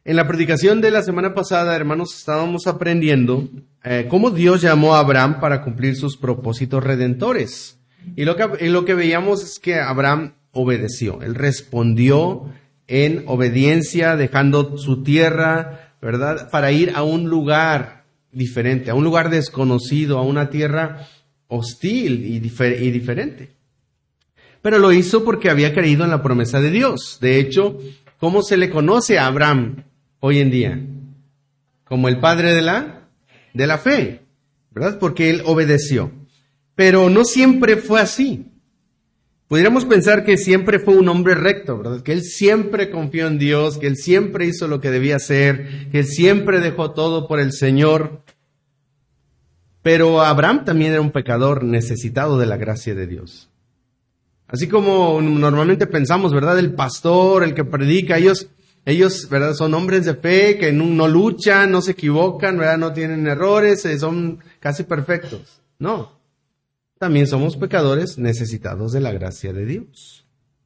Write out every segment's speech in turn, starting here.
En la predicación de la semana pasada, hermanos, estábamos aprendiendo cómo Dios llamó a Abraham para cumplir sus propósitos redentores. Y lo que veíamos es que Abraham obedeció. Él respondió en obediencia, dejando su tierra, ¿verdad?, para ir a un lugar diferente, a un lugar desconocido, a una tierra hostil y diferente. Pero lo hizo porque había creído en la promesa de Dios. De hecho, ¿cómo se le conoce a Abraham hoy en día? Como el padre de la fe, ¿verdad? Porque él obedeció. Pero no siempre fue así. Pudiéramos pensar que siempre fue un hombre recto, ¿verdad? Que él siempre confió en Dios, que él siempre hizo lo que debía hacer, que él siempre dejó todo por el Señor. Pero Abraham también era un pecador necesitado de la gracia de Dios. Así como normalmente pensamos, ¿verdad? El pastor, el que predica, ellos, ¿verdad? Son hombres de fe que no luchan, no se equivocan, ¿verdad? No tienen errores, son casi perfectos. No. También somos pecadores necesitados de la gracia de Dios.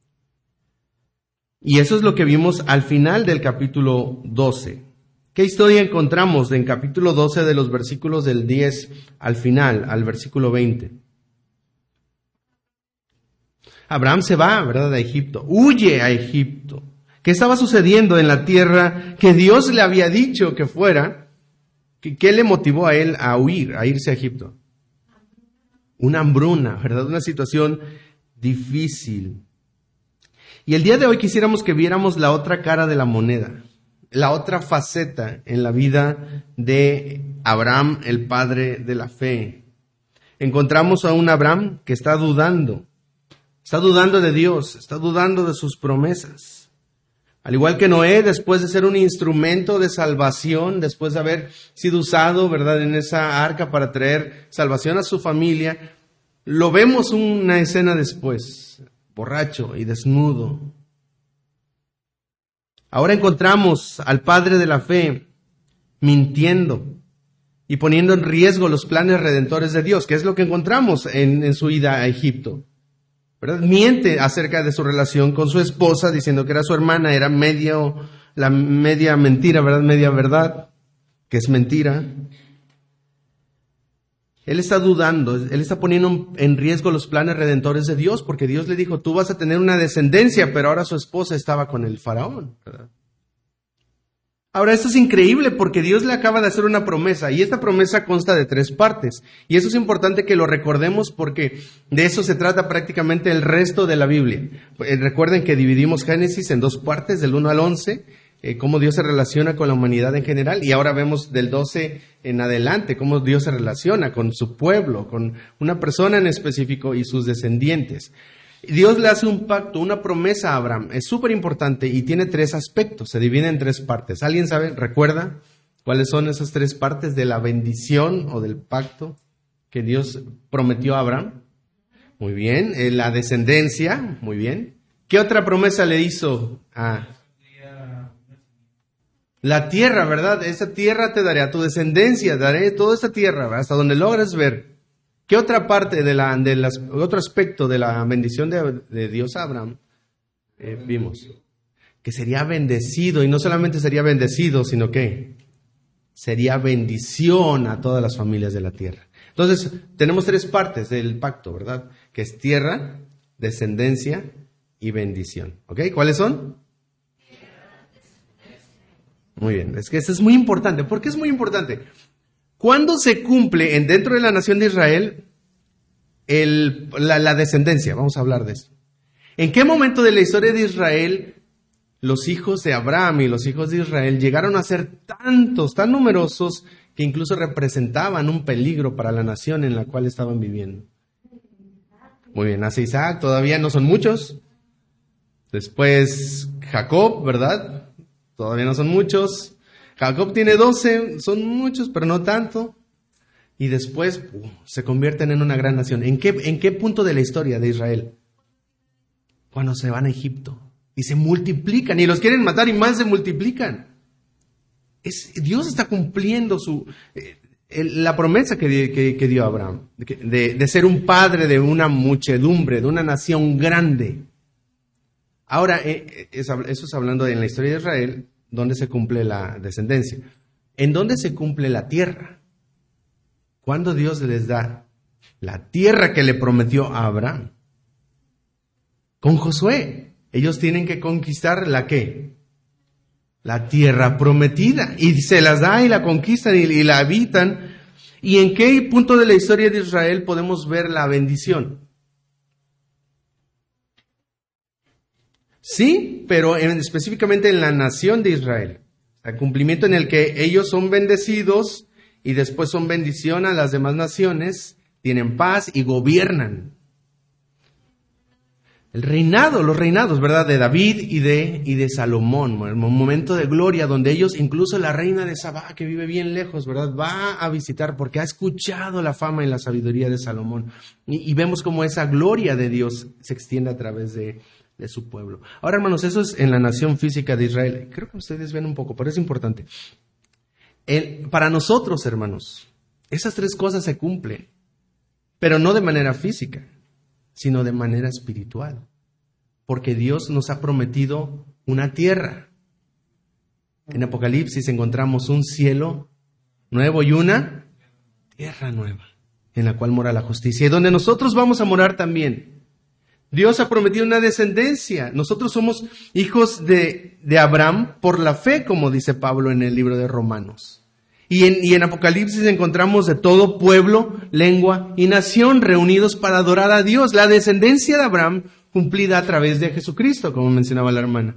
Y eso es lo que vimos al final del capítulo 12. ¿Qué historia encontramos en capítulo 12 de los versículos del 10 al final, al versículo 20? Abraham se va, ¿verdad?, a Egipto, huye a Egipto. ¿Qué estaba sucediendo en la tierra que Dios le había dicho que fuera? ¿Qué le motivó a él a huir, a irse a Egipto? Una hambruna, ¿verdad? Una situación difícil. Y el día de hoy quisiéramos que viéramos la otra cara de la moneda, la otra faceta en la vida de Abraham, el padre de la fe. Encontramos a un Abraham que está dudando de Dios, está dudando de sus promesas. Al igual que Noé, después de ser un instrumento de salvación, después de haber sido usado, ¿verdad?, en esa arca para traer salvación a su familia, lo vemos una escena después, borracho y desnudo. Ahora encontramos al padre de la fe mintiendo y poniendo en riesgo los planes redentores de Dios, que es lo que encontramos en su ida a Egipto, ¿verdad? Miente acerca de su relación con su esposa, diciendo que era su hermana, era la media mentira, ¿verdad? Media verdad, que es mentira. Él está dudando, él está poniendo en riesgo los planes redentores de Dios, porque Dios le dijo, tú vas a tener una descendencia, pero ahora su esposa estaba con el faraón, ¿verdad? Ahora, esto es increíble porque Dios le acaba de hacer una promesa y esta promesa consta de 3 partes. Y eso es importante que lo recordemos porque de eso se trata prácticamente el resto de la Biblia. Recuerden que dividimos Génesis en 2 partes, del 1 al 11, cómo Dios se relaciona con la humanidad en general. Y ahora vemos del 12 en adelante cómo Dios se relaciona con su pueblo, con una persona en específico y sus descendientes. Dios le hace un pacto, una promesa a Abraham. Es súper importante y tiene 3 aspectos. Se divide en 3 partes. ¿Alguien recuerda cuáles son esas 3 partes de la bendición o del pacto que Dios prometió a Abraham? Muy bien. La descendencia. Muy bien. ¿Qué otra promesa le hizo a la tierra, verdad? Esa tierra te daré, a tu descendencia daré toda esta tierra, hasta donde logres ver. ¿Qué otra parte otro aspecto de la bendición de Dios a Abraham vimos? Que sería bendecido, y no solamente sería bendecido, sino que sería bendición a todas las familias de la tierra. Entonces, tenemos 3 partes del pacto, ¿verdad? Que es tierra, descendencia y bendición. ¿Ok? ¿Cuáles son? Muy bien, es que eso es muy importante. ¿Por qué es muy importante? ¿Cuándo se cumple dentro de la nación de Israel la descendencia? Vamos a hablar de eso. ¿En qué momento de la historia de Israel los hijos de Abraham y los hijos de Israel llegaron a ser tantos, tan numerosos, que incluso representaban un peligro para la nación en la cual estaban viviendo? Muy bien, nace Isaac, todavía no son muchos. Después Jacob, ¿verdad? Todavía no son muchos. Jacob tiene 12, son muchos, pero no tanto. Y después se convierten en una gran nación. ¿En qué punto de la historia de Israel? Cuando se van a Egipto y se multiplican y los quieren matar y más se multiplican. Dios está cumpliendo la promesa que dio a Abraham, de ser un padre de una muchedumbre, de una nación grande. Ahora, eso es hablando en la historia de Israel. ¿dónde se cumple la descendencia? ¿En dónde se cumple la tierra? ¿Cuándo Dios les da la tierra que le prometió a Abraham? Con Josué. Ellos tienen que conquistar ¿la qué? La tierra prometida. Y se las da y la conquistan y la habitan. ¿Y en qué punto de la historia de Israel podemos ver la bendición? Sí, pero específicamente en la nación de Israel. El cumplimiento en el que ellos son bendecidos y después son bendición a las demás naciones, tienen paz y gobiernan. Los reinados, ¿verdad? De David y de Salomón, un momento de gloria donde ellos, incluso la reina de Sabá, que vive bien lejos, ¿verdad? Va a visitar porque ha escuchado la fama y la sabiduría de Salomón. Y vemos cómo esa gloria de Dios se extiende a través de su pueblo. Ahora, hermanos, eso es en la nación física de Israel. Creo que ustedes ven un poco, pero es importante. Para nosotros, hermanos, esas tres cosas se cumplen, pero no de manera física, sino de manera espiritual, porque Dios nos ha prometido una tierra. En Apocalipsis encontramos un cielo nuevo y una tierra nueva, en la cual mora la justicia, y donde nosotros vamos a morar también. Dios ha prometido una descendencia. Nosotros somos hijos de Abraham por la fe, como dice Pablo en el libro de Romanos. Y en Apocalipsis encontramos de todo pueblo, lengua y nación reunidos para adorar a Dios. La descendencia de Abraham cumplida a través de Jesucristo, como mencionaba la hermana.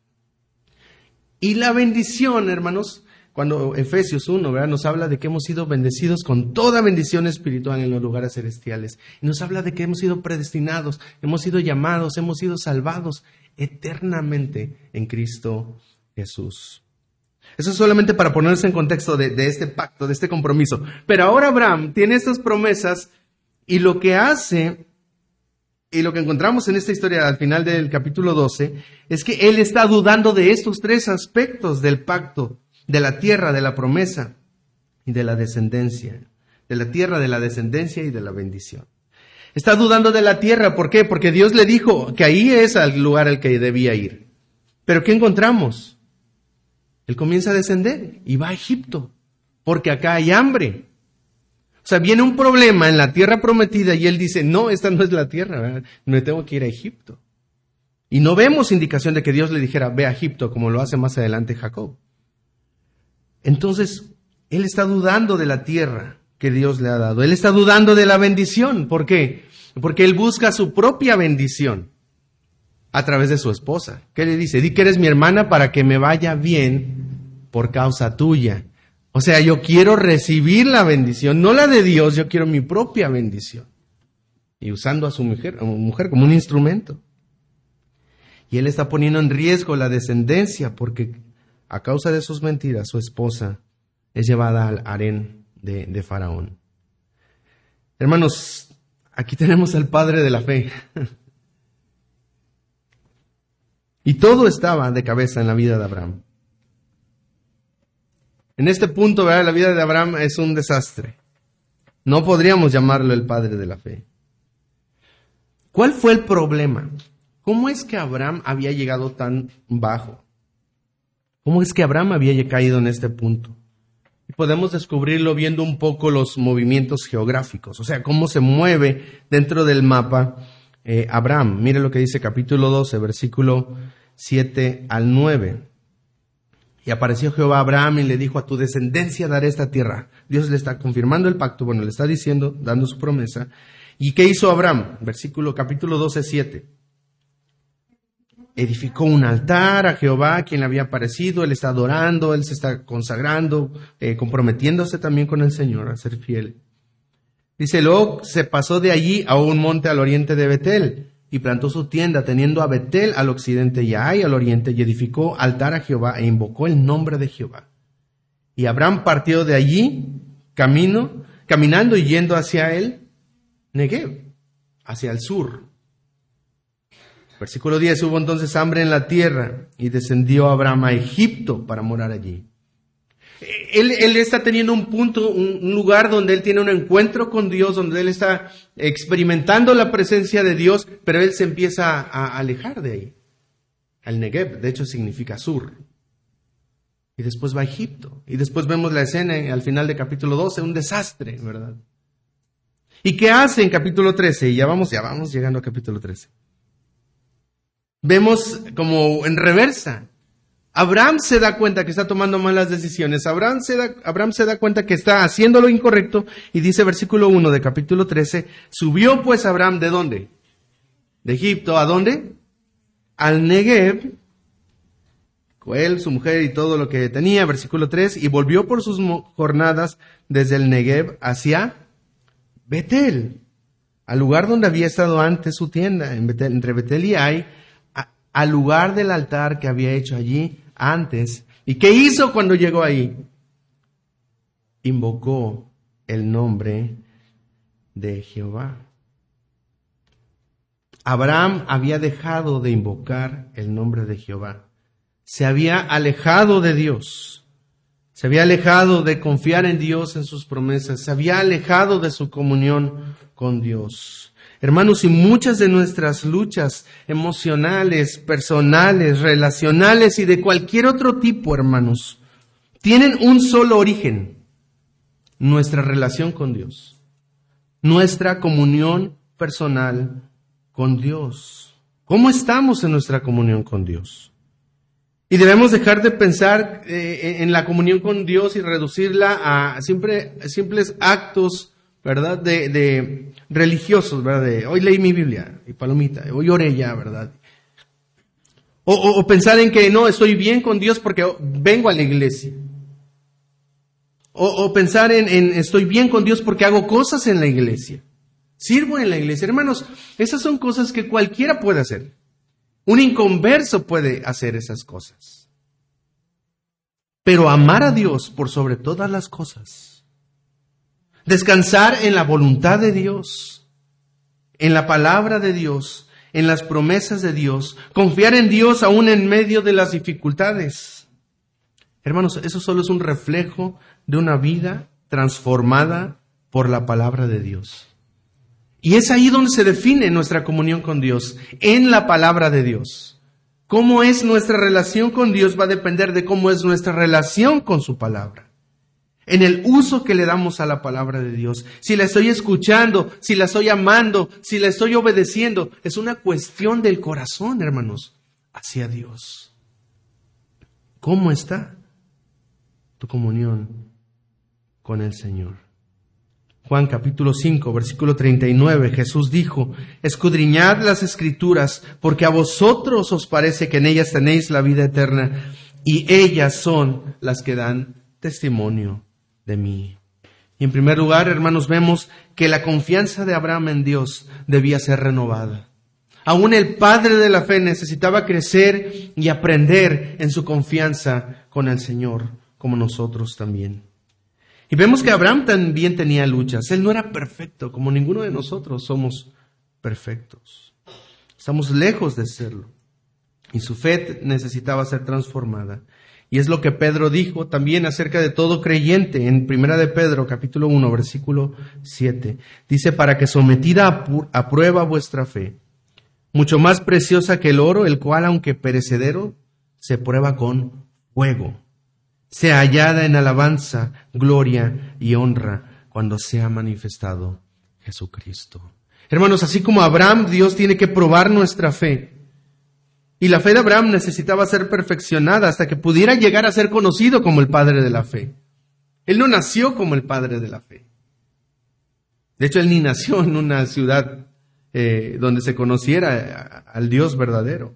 Y la bendición, hermanos, cuando Efesios 1, ¿verdad?, nos habla de que hemos sido bendecidos con toda bendición espiritual en los lugares celestiales. Y nos habla de que hemos sido predestinados, hemos sido llamados, hemos sido salvados eternamente en Cristo Jesús. Eso es solamente para ponerse en contexto de este pacto, de este compromiso. Pero ahora Abraham tiene estas promesas y lo que hace, y lo que encontramos en esta historia al final del capítulo 12, es que él está dudando de estos tres aspectos del pacto, de la tierra, de la promesa y de la descendencia. De la tierra, de la descendencia y de la bendición. Está dudando de la tierra, ¿por qué? Porque Dios le dijo que ahí es el lugar al que debía ir. Pero ¿qué encontramos? Él comienza a descender y va a Egipto, porque acá hay hambre. O sea, viene un problema en la tierra prometida y él dice, no, esta no es la tierra, ¿verdad? Me tengo que ir a Egipto. Y no vemos indicación de que Dios le dijera, ve a Egipto, como lo hace más adelante Jacob. Entonces, él está dudando de la tierra que Dios le ha dado. Él está dudando de la bendición. ¿Por qué? Porque él busca su propia bendición a través de su esposa. ¿Qué le dice? Di que eres mi hermana para que me vaya bien por causa tuya. O sea, yo quiero recibir la bendición, no la de Dios, yo quiero mi propia bendición. Y usando a su mujer como un instrumento. Y él está poniendo en riesgo la descendencia porque a causa de sus mentiras, su esposa es llevada al harén de Faraón. Hermanos, aquí tenemos al padre de la fe. Y todo estaba de cabeza en la vida de Abraham. En este punto, ¿verdad?, la vida de Abraham es un desastre. No podríamos llamarlo el padre de la fe. ¿Cuál fue el problema? ¿Cómo es que Abraham había llegado tan bajo? ¿Cómo es que Abraham había caído en este punto? Y podemos descubrirlo viendo un poco los movimientos geográficos, o sea, cómo se mueve dentro del mapa Abraham. Mire lo que dice capítulo 12, versículo 7 al 9. Y apareció Jehová a Abraham y le dijo, a tu descendencia daré esta tierra. Dios le está confirmando el pacto, le está diciendo, dando su promesa. ¿Y qué hizo Abraham? Capítulo 12, 7. Edificó un altar a Jehová, quien le había aparecido. Él está adorando, él se está consagrando, comprometiéndose también con el Señor a ser fiel. Dice, luego se pasó de allí a un monte al oriente de Betel y plantó su tienda, teniendo a Betel al occidente y a Ai al oriente, y edificó altar a Jehová e invocó el nombre de Jehová. Y Abraham partió de allí, caminando y yendo hacia el Negev, hacia el sur. Versículo 10, hubo entonces hambre en la tierra y descendió Abraham a Egipto para morar allí. Él está teniendo un punto, un lugar donde él tiene un encuentro con Dios, donde él está experimentando la presencia de Dios, pero él se empieza a alejar de ahí. Al Negev, de hecho, significa sur. Y después va a Egipto. Y después vemos la escena al final de capítulo 12, un desastre, ¿verdad? ¿Y qué hace en capítulo 13? Y ya vamos llegando a capítulo 13. Vemos como en reversa. Abraham se da cuenta que está tomando malas decisiones. Abraham se da cuenta que está haciendo lo incorrecto. Y dice versículo 1 de capítulo 13, subió pues Abraham, ¿de dónde? De Egipto. ¿A dónde? Al Negev. Él, su mujer y todo lo que tenía, versículo 3, y volvió por sus jornadas desde el Negev hacia Betel, al lugar donde había estado antes su tienda, entre Betel y Ai, al lugar del altar que había hecho allí antes. ¿Y qué hizo cuando llegó ahí? Invocó el nombre de Jehová. Abraham había dejado de invocar el nombre de Jehová. Se había alejado de Dios. Se había alejado de confiar en Dios, en sus promesas. Se había alejado de su comunión con Dios. Hermanos, y muchas de nuestras luchas emocionales, personales, relacionales y de cualquier otro tipo, hermanos, tienen un solo origen: nuestra relación con Dios, nuestra comunión personal con Dios. ¿Cómo estamos en nuestra comunión con Dios? Y debemos dejar de pensar en la comunión con Dios y reducirla a simples actos, ¿verdad? De religiosos, ¿verdad? De hoy leí mi Biblia y palomita, hoy oré ya, ¿verdad? O pensar en que no, estoy bien con Dios porque vengo a la iglesia. O pensar en estoy bien con Dios porque hago cosas en la iglesia. Sirvo en la iglesia. Hermanos, esas son cosas que cualquiera puede hacer. Un inconverso puede hacer esas cosas. Pero amar a Dios por sobre todas las cosas, descansar en la voluntad de Dios, en la palabra de Dios, en las promesas de Dios, confiar en Dios aún en medio de las dificultades. Hermanos, eso solo es un reflejo de una vida transformada por la palabra de Dios. Y es ahí donde se define nuestra comunión con Dios, en la palabra de Dios. Cómo es nuestra relación con Dios va a depender de cómo es nuestra relación con su palabra. En el uso que le damos a la palabra de Dios. Si la estoy escuchando, si la estoy amando, si la estoy obedeciendo, es una cuestión del corazón, hermanos, hacia Dios. ¿Cómo está tu comunión con el Señor? Juan capítulo 5, versículo 39, Jesús dijo, escudriñad las Escrituras, porque a vosotros os parece que en ellas tenéis la vida eterna, y ellas son las que dan testimonio de mí. Y en primer lugar, hermanos, vemos que la confianza de Abraham en Dios debía ser renovada. Aún el padre de la fe necesitaba crecer y aprender en su confianza con el Señor, como nosotros también. Y vemos que Abraham también tenía luchas. Él no era perfecto, como ninguno de nosotros somos perfectos. Estamos lejos de serlo. Y su fe necesitaba ser transformada. Y es lo que Pedro dijo también acerca de todo creyente en 1 de Pedro, capítulo 1, versículo 7. Dice, para que sometida a prueba vuestra fe, mucho más preciosa que el oro, el cual, aunque perecedero, se prueba con fuego, sea hallada en alabanza, gloria y honra cuando sea manifestado Jesucristo. Hermanos, así como Abraham, Dios tiene que probar nuestra fe. Y la fe de Abraham necesitaba ser perfeccionada hasta que pudiera llegar a ser conocido como el padre de la fe. Él no nació como el padre de la fe. De hecho, él ni nació en una ciudad donde se conociera al Dios verdadero.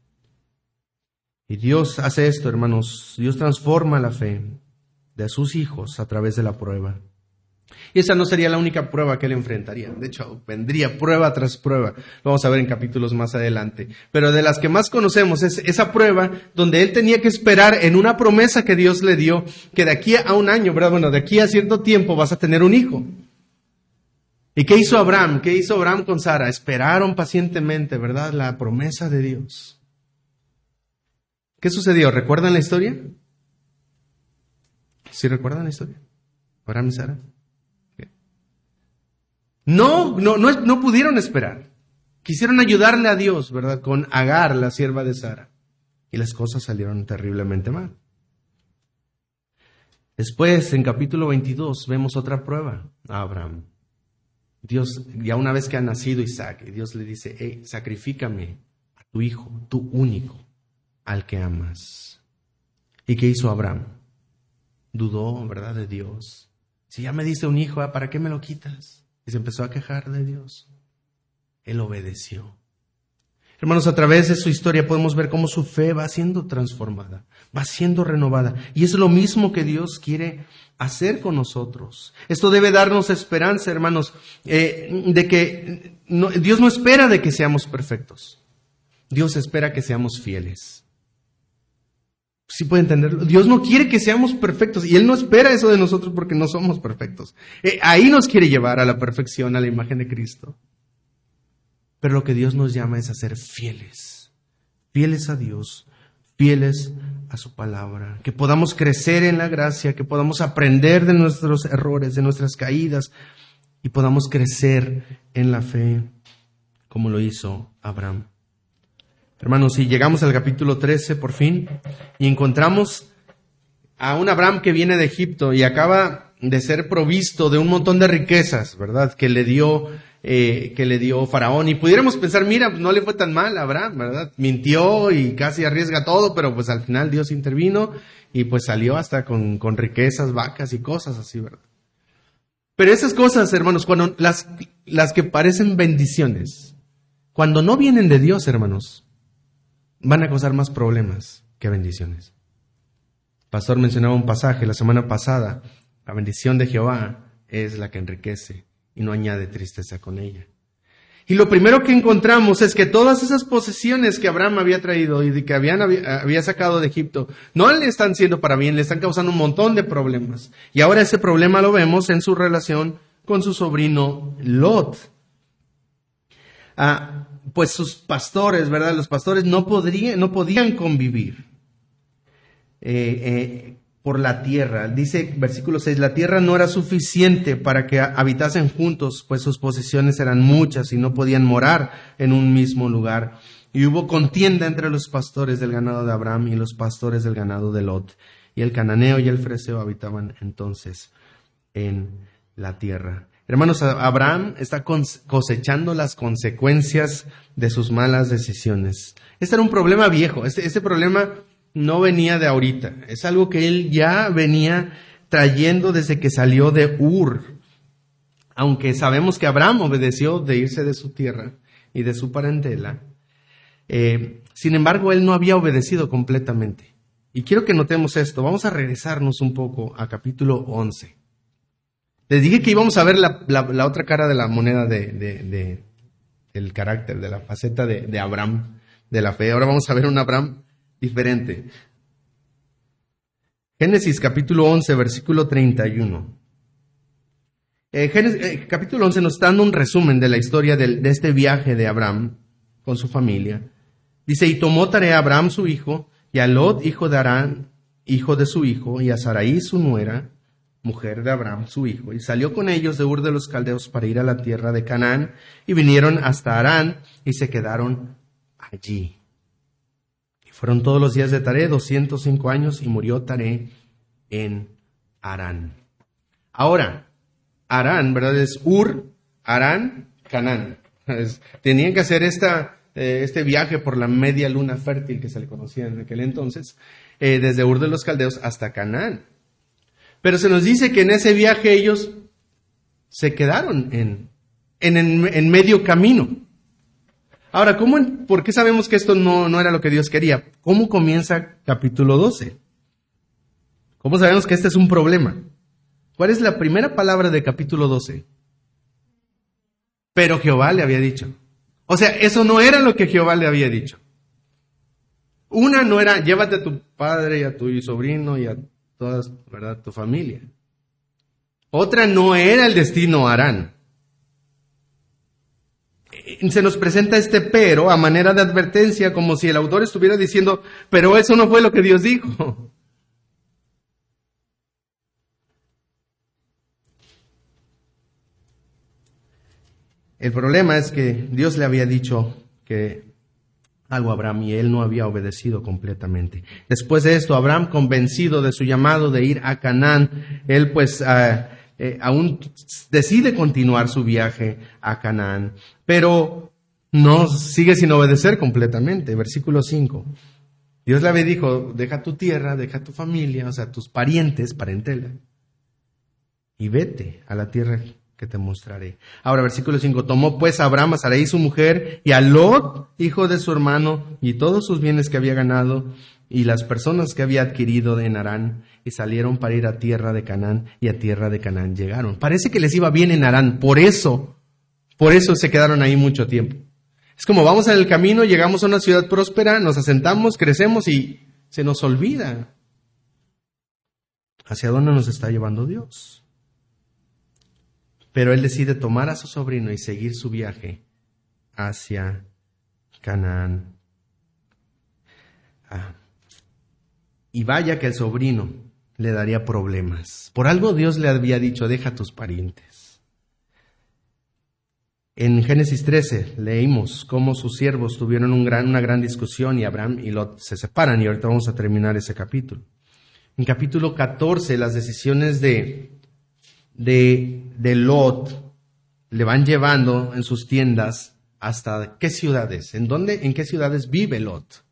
Y Dios hace esto, hermanos. Dios transforma la fe de sus hijos a través de la prueba. Y esa no sería la única prueba que él enfrentaría. De hecho, vendría prueba tras prueba. Lo vamos a ver en capítulos más adelante. Pero de las que más conocemos es esa prueba donde él tenía que esperar en una promesa que Dios le dio, que de aquí a un año, ¿verdad? Bueno, de aquí a cierto tiempo vas a tener un hijo. ¿Y qué hizo Abraham? ¿Qué hizo Abraham con Sara? Esperaron pacientemente, ¿verdad? La promesa de Dios. ¿Qué sucedió? ¿Recuerdan la historia? ¿Sí recuerdan la historia? Abraham y Sara. No pudieron esperar. Quisieron ayudarle a Dios, ¿verdad? Con Agar, la sierva de Sara. Y las cosas salieron terriblemente mal. Después, en capítulo 22, vemos otra prueba a Abraham. Dios, ya una vez que ha nacido Isaac, Dios le dice, hey, sacrifícame a tu hijo, tu único, al que amas. ¿Y qué hizo Abraham? Dudó, ¿verdad?, de Dios. Si ya me diste un hijo, ¿para qué me lo quitas? Y se empezó a quejar de Dios. Él obedeció. Hermanos, a través de su historia podemos ver cómo su fe va siendo transformada, va siendo renovada. Y es lo mismo que Dios quiere hacer con nosotros. Esto debe darnos esperanza, hermanos, de que Dios no espera de que seamos perfectos. Dios espera que seamos fieles. ¿Sí puede entenderlo? Dios no quiere que seamos perfectos y Él no espera eso de nosotros porque no somos perfectos. Ahí nos quiere llevar a la perfección, a la imagen de Cristo. Pero lo que Dios nos llama es a ser fieles. Fieles a Dios, fieles a su palabra. Que podamos crecer en la gracia, que podamos aprender de nuestros errores, de nuestras caídas y podamos crecer en la fe como lo hizo Abraham. Hermanos, si llegamos al capítulo 13 por fin y encontramos a un Abraham que viene de Egipto y acaba de ser provisto de un montón de riquezas, ¿verdad?, que le dio Faraón. Y pudiéramos pensar, mira, pues no le fue tan mal a Abraham, ¿verdad? Mintió y casi arriesga todo, pero pues al final Dios intervino y pues salió hasta con riquezas, vacas y cosas así, ¿verdad? Pero esas cosas, hermanos, cuando las que parecen bendiciones, cuando no vienen de Dios, hermanos, van a causar más problemas que bendiciones. El pastor mencionaba un pasaje la semana pasada. La bendición de Jehová es la que enriquece y no añade tristeza con ella. Y lo primero que encontramos es que todas esas posesiones que Abraham había traído y que había sacado de Egipto, no le están siendo para bien, le están causando un montón de problemas. Y ahora ese problema lo vemos en su relación con su sobrino Lot. Pues sus pastores, ¿verdad? Los pastores no podían convivir por la tierra. Dice versículo 6, la tierra no era suficiente para que habitasen juntos, pues sus posesiones eran muchas y no podían morar en un mismo lugar. Y hubo contienda entre los pastores del ganado de Abraham y los pastores del ganado de Lot. Y el cananeo y el freseo habitaban entonces en la tierra. Hermanos, Abraham está cosechando las consecuencias de sus malas decisiones. Este era un problema viejo. Este problema no venía de ahorita. Es algo que él ya venía trayendo desde que salió de Ur. Aunque sabemos que Abraham obedeció de irse de su tierra y de su parentela. Sin embargo, él no había obedecido completamente. Y quiero que notemos esto. Vamos a regresarnos un poco a capítulo 11. Les dije que íbamos a ver la otra cara de la moneda del carácter, de la faceta de Abraham, de la fe. Ahora vamos a ver un Abraham diferente. Génesis capítulo 11, versículo 31. Capítulo 11 nos está dando un resumen de la historia de este viaje de Abraham con su familia. Dice, y tomó tarea a Abraham su hijo, y a Lot, hijo de Harán, hijo de su hijo, y a Sarai su nuera, mujer de Abraham, su hijo, y salió con ellos de Ur de los Caldeos para ir a la tierra de Canaán, y vinieron hasta Harán, y se quedaron allí. Y fueron todos los días de Taré, 205 años, y murió Taré en Harán. Ahora, Harán, ¿verdad? Es Ur, Harán, Canaán. Tenían que hacer este viaje por la media luna fértil que se le conocía en aquel entonces, desde Ur de los Caldeos hasta Canaán. Pero se nos dice que en ese viaje ellos se quedaron en medio camino. Ahora, ¿por qué sabemos que esto no era lo que Dios quería? ¿Cómo comienza capítulo 12? ¿Cómo sabemos que este es un problema? ¿Cuál es la primera palabra de capítulo 12? Pero Jehová le había dicho. O sea, eso no era lo que Jehová le había dicho. Una no era, llévate a tu padre y a tu sobrino y a toda, ¿verdad?, tu familia. Otra no era el destino Harán. Se nos presenta este pero a manera de advertencia, como si el autor estuviera diciendo, pero eso no fue lo que Dios dijo. El problema es que Dios le había dicho que algo a Abraham y él no había obedecido completamente. Después de esto, Abraham, convencido de su llamado de ir a Canaán, él pues aún decide continuar su viaje a Canaán, pero no sigue sin obedecer completamente. Versículo 5. Dios le dijo, deja tu tierra, deja tu familia, o sea, tus parientes, parentela, y vete a la tierra que te mostraré. Ahora, versículo 5. Tomó pues a Abraham a Sarai su mujer y a Lot, hijo de su hermano, y todos sus bienes que había ganado y las personas que había adquirido en Harán, y salieron para ir a tierra de Canaán, y a tierra de Canaán llegaron. Parece que les iba bien en Harán, por eso se quedaron ahí mucho tiempo. Es como vamos en el camino, llegamos a una ciudad próspera, nos asentamos, crecemos y se nos olvida hacia dónde nos está llevando Dios. Pero él decide tomar a su sobrino y seguir su viaje hacia Canaán. Y vaya que el sobrino le daría problemas. Por algo Dios le había dicho, deja a tus parientes. En Génesis 13 leímos cómo sus siervos tuvieron una gran discusión y Abraham y Lot se separan, y ahorita vamos a terminar ese capítulo. En capítulo 14 las decisiones de Lot le van llevando en sus tiendas hasta ¿qué ciudades? ¿En qué ciudades vive Lot?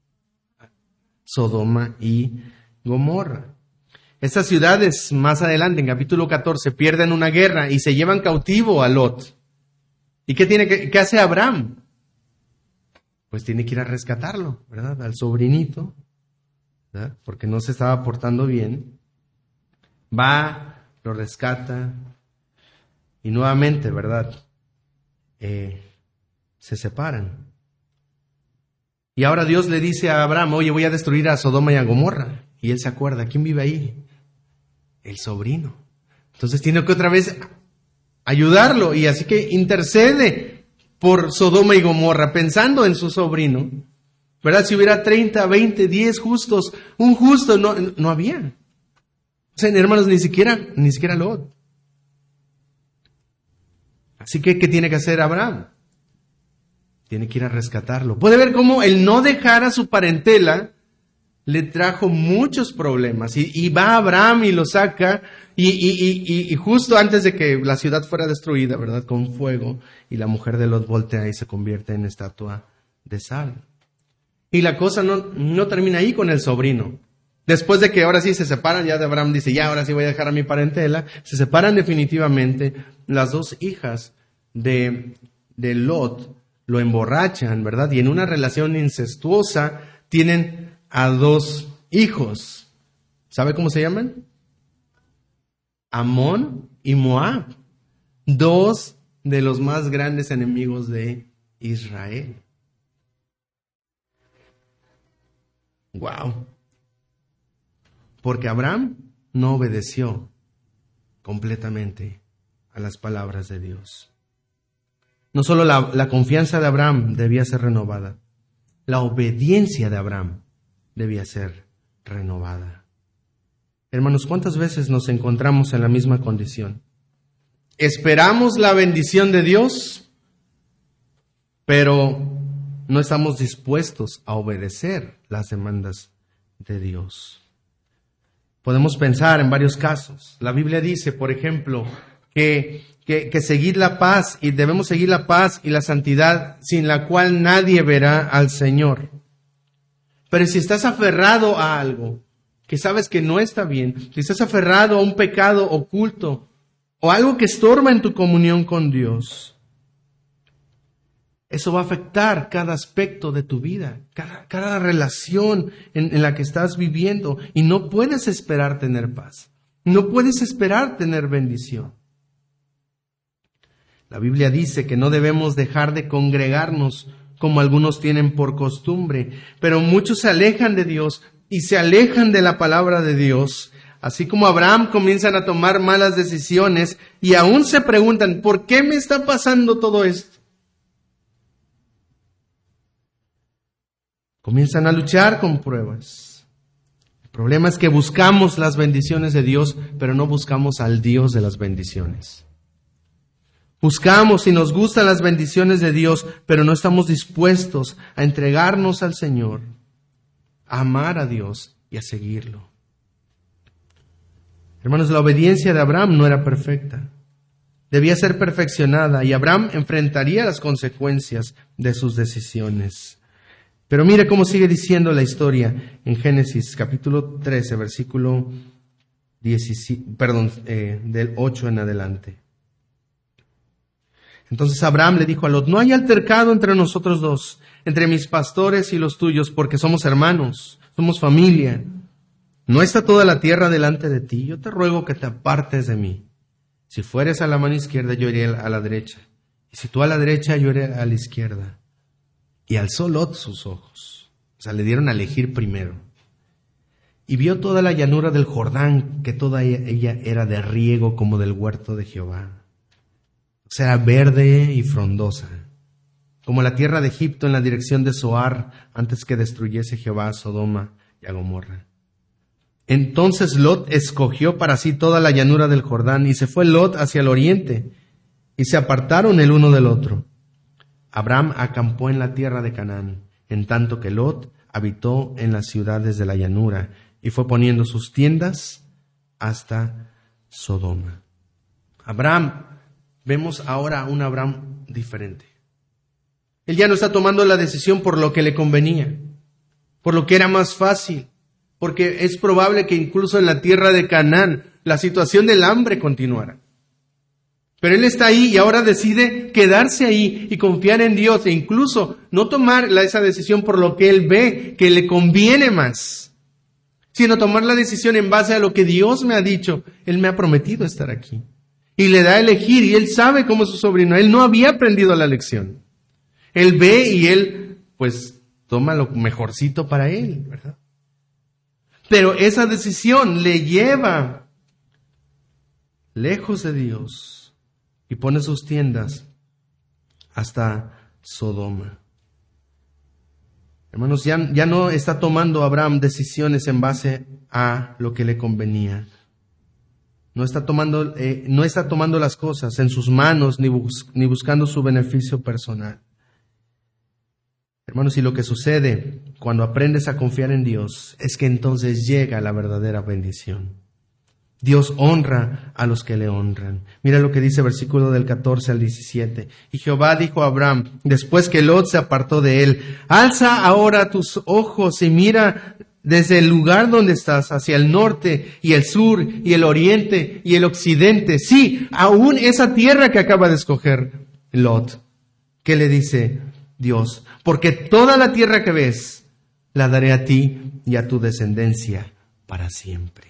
Sodoma y Gomorra. Estas ciudades más adelante en capítulo 14 pierden una guerra y se llevan cautivo a Lot. ¿Y qué hace Abraham? Pues tiene que ir a rescatarlo, ¿verdad? Al sobrinito, ¿verdad? Porque no se estaba portando bien. Va, lo rescata y nuevamente, ¿verdad? Se separan. Y ahora Dios le dice a Abraham, oye, voy a destruir a Sodoma y a Gomorra. Y él se acuerda, ¿quién vive ahí? El sobrino. Entonces tiene que otra vez ayudarlo, y así que intercede por Sodoma y Gomorra, pensando en su sobrino, ¿verdad? Si hubiera 30, 20, 10 justos, un justo no había. O sea, hermanos, ni siquiera Lot. Así que, ¿qué tiene que hacer Abraham? Tiene que ir a rescatarlo. Puede ver cómo el no dejar a su parentela le trajo muchos problemas. Y va Abraham y lo saca, y justo antes de que la ciudad fuera destruida, ¿verdad? Con fuego, y la mujer de Lot voltea y se convierte en estatua de sal. Y la cosa no termina ahí con el sobrino. Después de que ahora sí se separan, ya de Abraham dice, ya ahora sí voy a dejar a mi parentela, se separan definitivamente. Las dos hijas de Lot lo emborrachan, ¿verdad? Y en una relación incestuosa tienen a dos hijos. ¿Sabe cómo se llaman? Amón y Moab. Dos de los más grandes enemigos de Israel. Wow. Porque Abraham no obedeció completamente a las palabras de Dios. No solo la confianza de Abraham debía ser renovada, la obediencia de Abraham debía ser renovada. Hermanos, ¿cuántas veces nos encontramos en la misma condición? Esperamos la bendición de Dios, pero no estamos dispuestos a obedecer las demandas de Dios. Podemos pensar en varios casos. La Biblia dice, por ejemplo, que seguid la paz, y debemos seguir la paz y la santidad, sin la cual nadie verá al Señor. Pero si estás aferrado a algo que sabes que no está bien, si estás aferrado a un pecado oculto o algo que estorba en tu comunión con Dios, eso va a afectar cada aspecto de tu vida, cada relación en la que estás viviendo, y no puedes esperar tener paz, no puedes esperar tener bendición. La Biblia dice que no debemos dejar de congregarnos como algunos tienen por costumbre, pero muchos se alejan de Dios y se alejan de la palabra de Dios. Así como Abraham, comienzan a tomar malas decisiones y aún se preguntan, ¿por qué me está pasando todo esto? Comienzan a luchar con pruebas. El problema es que buscamos las bendiciones de Dios, pero no buscamos al Dios de las bendiciones. Buscamos y nos gustan las bendiciones de Dios, pero no estamos dispuestos a entregarnos al Señor, a amar a Dios y a seguirlo. Hermanos, la obediencia de Abraham no era perfecta. Debía ser perfeccionada y Abraham enfrentaría las consecuencias de sus decisiones. Pero mire cómo sigue diciendo la historia en Génesis capítulo 13, versículo 17, del 8 en adelante. Entonces Abraham le dijo a Lot: no hay altercado entre nosotros dos, entre mis pastores y los tuyos, porque somos hermanos, somos familia. ¿No está toda la tierra delante de ti? Yo te ruego que te apartes de mí. Si fueres a la mano izquierda, yo iré a la derecha. Y si tú a la derecha, yo iré a la izquierda. Y alzó Lot sus ojos. O sea, le dieron a elegir primero. Y vio toda la llanura del Jordán, que toda ella era de riego como del huerto de Jehová. O sea, era verde y frondosa, como la tierra de Egipto en la dirección de Zoar, antes que destruyese Jehová a Sodoma y a Gomorra. Entonces Lot escogió para sí toda la llanura del Jordán, y se fue Lot hacia el oriente, y se apartaron el uno del otro. Abraham acampó en la tierra de Canaán, en tanto que Lot habitó en las ciudades de la llanura, y fue poniendo sus tiendas hasta Sodoma. Vemos ahora a un Abraham diferente. Él ya no está tomando la decisión por lo que le convenía, por lo que era más fácil, porque es probable que incluso en la tierra de Canaán la situación del hambre continuara. Pero él está ahí y ahora decide quedarse ahí y confiar en Dios e incluso no tomar esa decisión por lo que él ve que le conviene más, sino tomar la decisión en base a lo que Dios me ha dicho. Él me ha prometido estar aquí. Y le da a elegir, y él sabe cómo es su sobrino. Él no había aprendido la lección. Él ve y él, pues, toma lo mejorcito para él, ¿verdad? Pero esa decisión le lleva lejos de Dios y pone sus tiendas hasta Sodoma. Hermanos, ya no está tomando Abraham decisiones en base a lo que le convenía. No está tomando las cosas en sus manos ni buscando su beneficio personal. Hermanos, y lo que sucede cuando aprendes a confiar en Dios es que entonces llega la verdadera bendición. Dios honra a los que le honran. Mira lo que dice versículo del 14 al 17. Y Jehová dijo a Abraham, después que Lot se apartó de él: alza ahora tus ojos y mira desde el lugar donde estás hacia el norte y el sur y el oriente y el occidente. Sí, aún esa tierra que acaba de escoger Lot. ¿Qué le dice Dios? Porque toda la tierra que ves la daré a ti y a tu descendencia para siempre.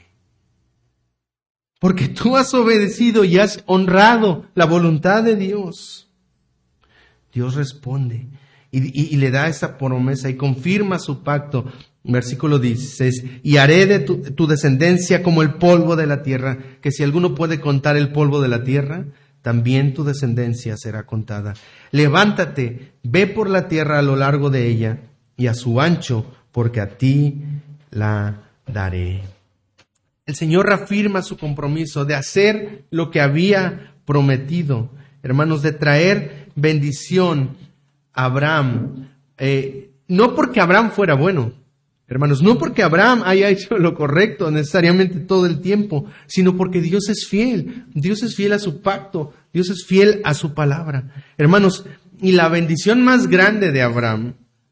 Porque tú has obedecido y has honrado la voluntad de Dios. Dios responde y le da esa promesa y confirma su pacto. Versículo 16, y haré de tu descendencia como el polvo de la tierra, que si alguno puede contar el polvo de la tierra, también tu descendencia será contada. Levántate, ve por la tierra a lo largo de ella y a su ancho, porque a ti la daré. El Señor reafirma su compromiso de hacer lo que había prometido, hermanos, de traer bendición a Abraham. No porque Abraham fuera bueno, hermanos, no porque Abraham haya hecho lo correcto necesariamente todo el tiempo, sino porque Dios es fiel. Dios es fiel a su pacto, Dios es fiel a su palabra. Hermanos, y la bendición más grande de Abraham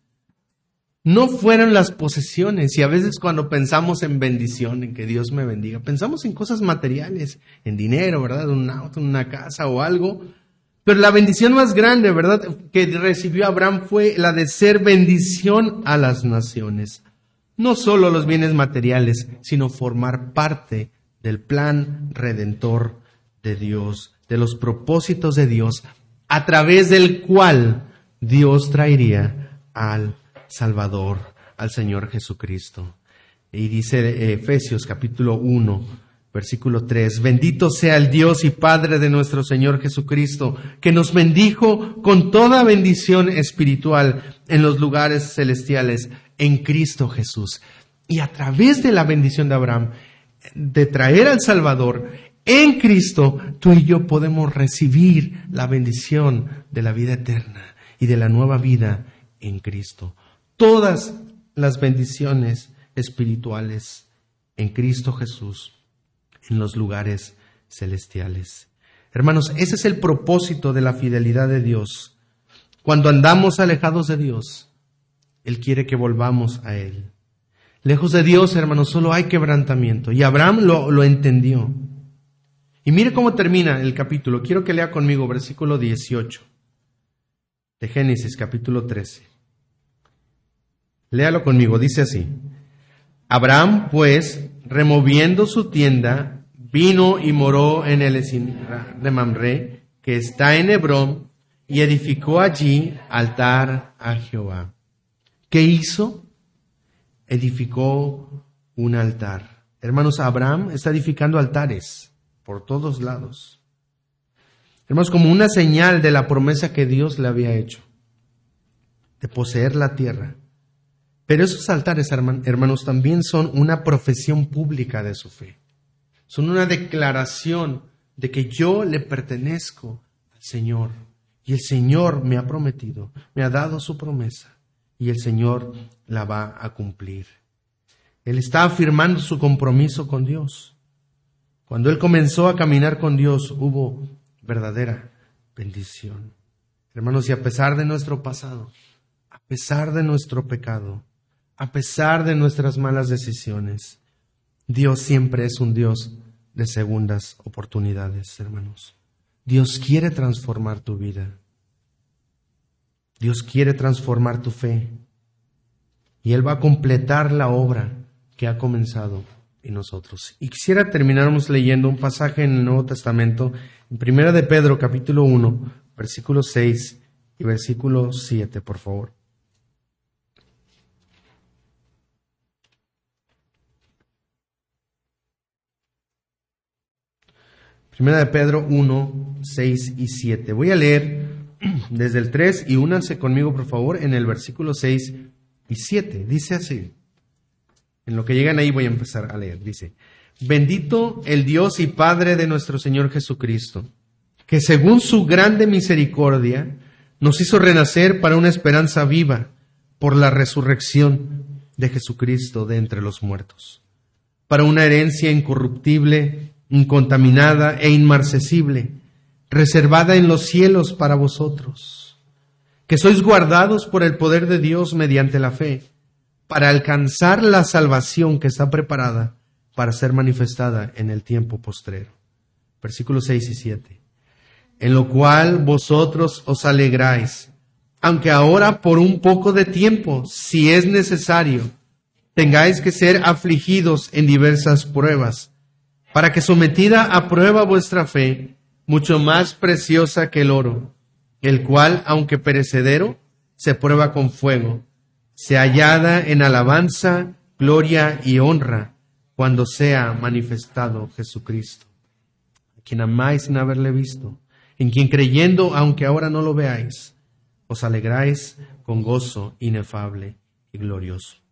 no fueron las posesiones. Y a veces cuando pensamos en bendición, en que Dios me bendiga, pensamos en cosas materiales, en dinero, ¿verdad? Un auto, una casa o algo. Pero la bendición más grande, ¿verdad?, que recibió Abraham fue la de ser bendición a las naciones. No solo los bienes materiales, sino formar parte del plan redentor de Dios, de los propósitos de Dios, a través del cual Dios traería al Salvador, al Señor Jesucristo. Y dice Efesios capítulo 1, versículo 3, bendito sea el Dios y Padre de nuestro Señor Jesucristo, que nos bendijo con toda bendición espiritual en los lugares celestiales en Cristo Jesús. Y a través de la bendición de Abraham, de traer al Salvador, En Cristo, tú y yo podemos recibir la bendición de la vida eterna y de la nueva vida en Cristo. Todas las bendiciones espirituales en Cristo Jesús, en los lugares celestiales. Hermanos, ese es el propósito de la fidelidad de Dios. Cuando andamos alejados de Dios, Él quiere que volvamos a Él. Lejos de Dios, hermanos, solo hay quebrantamiento. Y Abraham lo entendió. Y mire cómo termina el capítulo. Quiero que lea conmigo versículo 18 de Génesis capítulo 13. Léalo conmigo, dice así. Abraham, pues, removiendo su tienda, vino y moró en el encinar de Mamre, que está en Hebrón, y edificó allí altar a Jehová. ¿Qué hizo? Edificó un altar. Hermanos, Abraham está edificando altares por todos lados. Hermanos, como una señal de la promesa que Dios le había hecho, de poseer la tierra. Pero esos altares, hermanos, también son una profesión pública de su fe. Son una declaración de que yo le pertenezco al Señor. Y el Señor me ha prometido, me ha dado su promesa. Y el Señor la va a cumplir. Él está afirmando su compromiso con Dios. Cuando él comenzó a caminar con Dios, hubo verdadera bendición. Hermanos, y a pesar de nuestro pasado, a pesar de nuestro pecado, a pesar de nuestras malas decisiones, Dios siempre es un Dios de segundas oportunidades, hermanos. Dios quiere transformar tu vida. Dios quiere transformar tu fe. Y Él va a completar la obra que ha comenzado en nosotros. Y quisiera terminarnos leyendo un pasaje en el Nuevo Testamento, en 1 de Pedro, capítulo 1, versículo 6 y versículo 7, por favor. Primera de Pedro 1, 6 y 7. Voy a leer desde el 3 y únanse conmigo, por favor, en el versículo 6 y 7. Dice así. En lo que llegan ahí voy a empezar a leer. Dice, bendito el Dios y Padre de nuestro Señor Jesucristo, que según su grande misericordia nos hizo renacer para una esperanza viva por la resurrección de Jesucristo de entre los muertos, para una herencia incorruptible, incontaminada e inmarcesible, reservada en los cielos para vosotros, que sois guardados por el poder de Dios mediante la fe, para alcanzar la salvación que está preparada para ser manifestada en el tiempo postrero. Versículos 6 y 7. En lo cual vosotros os alegráis, aunque ahora por un poco de tiempo, si es necesario, tengáis que ser afligidos en diversas pruebas, para que sometida a prueba vuestra fe, mucho más preciosa que el oro, el cual, aunque perecedero, se prueba con fuego, se hallada en alabanza, gloria y honra, cuando sea manifestado Jesucristo, a quien amáis sin haberle visto, en quien creyendo, aunque ahora no lo veáis, os alegráis con gozo inefable y glorioso.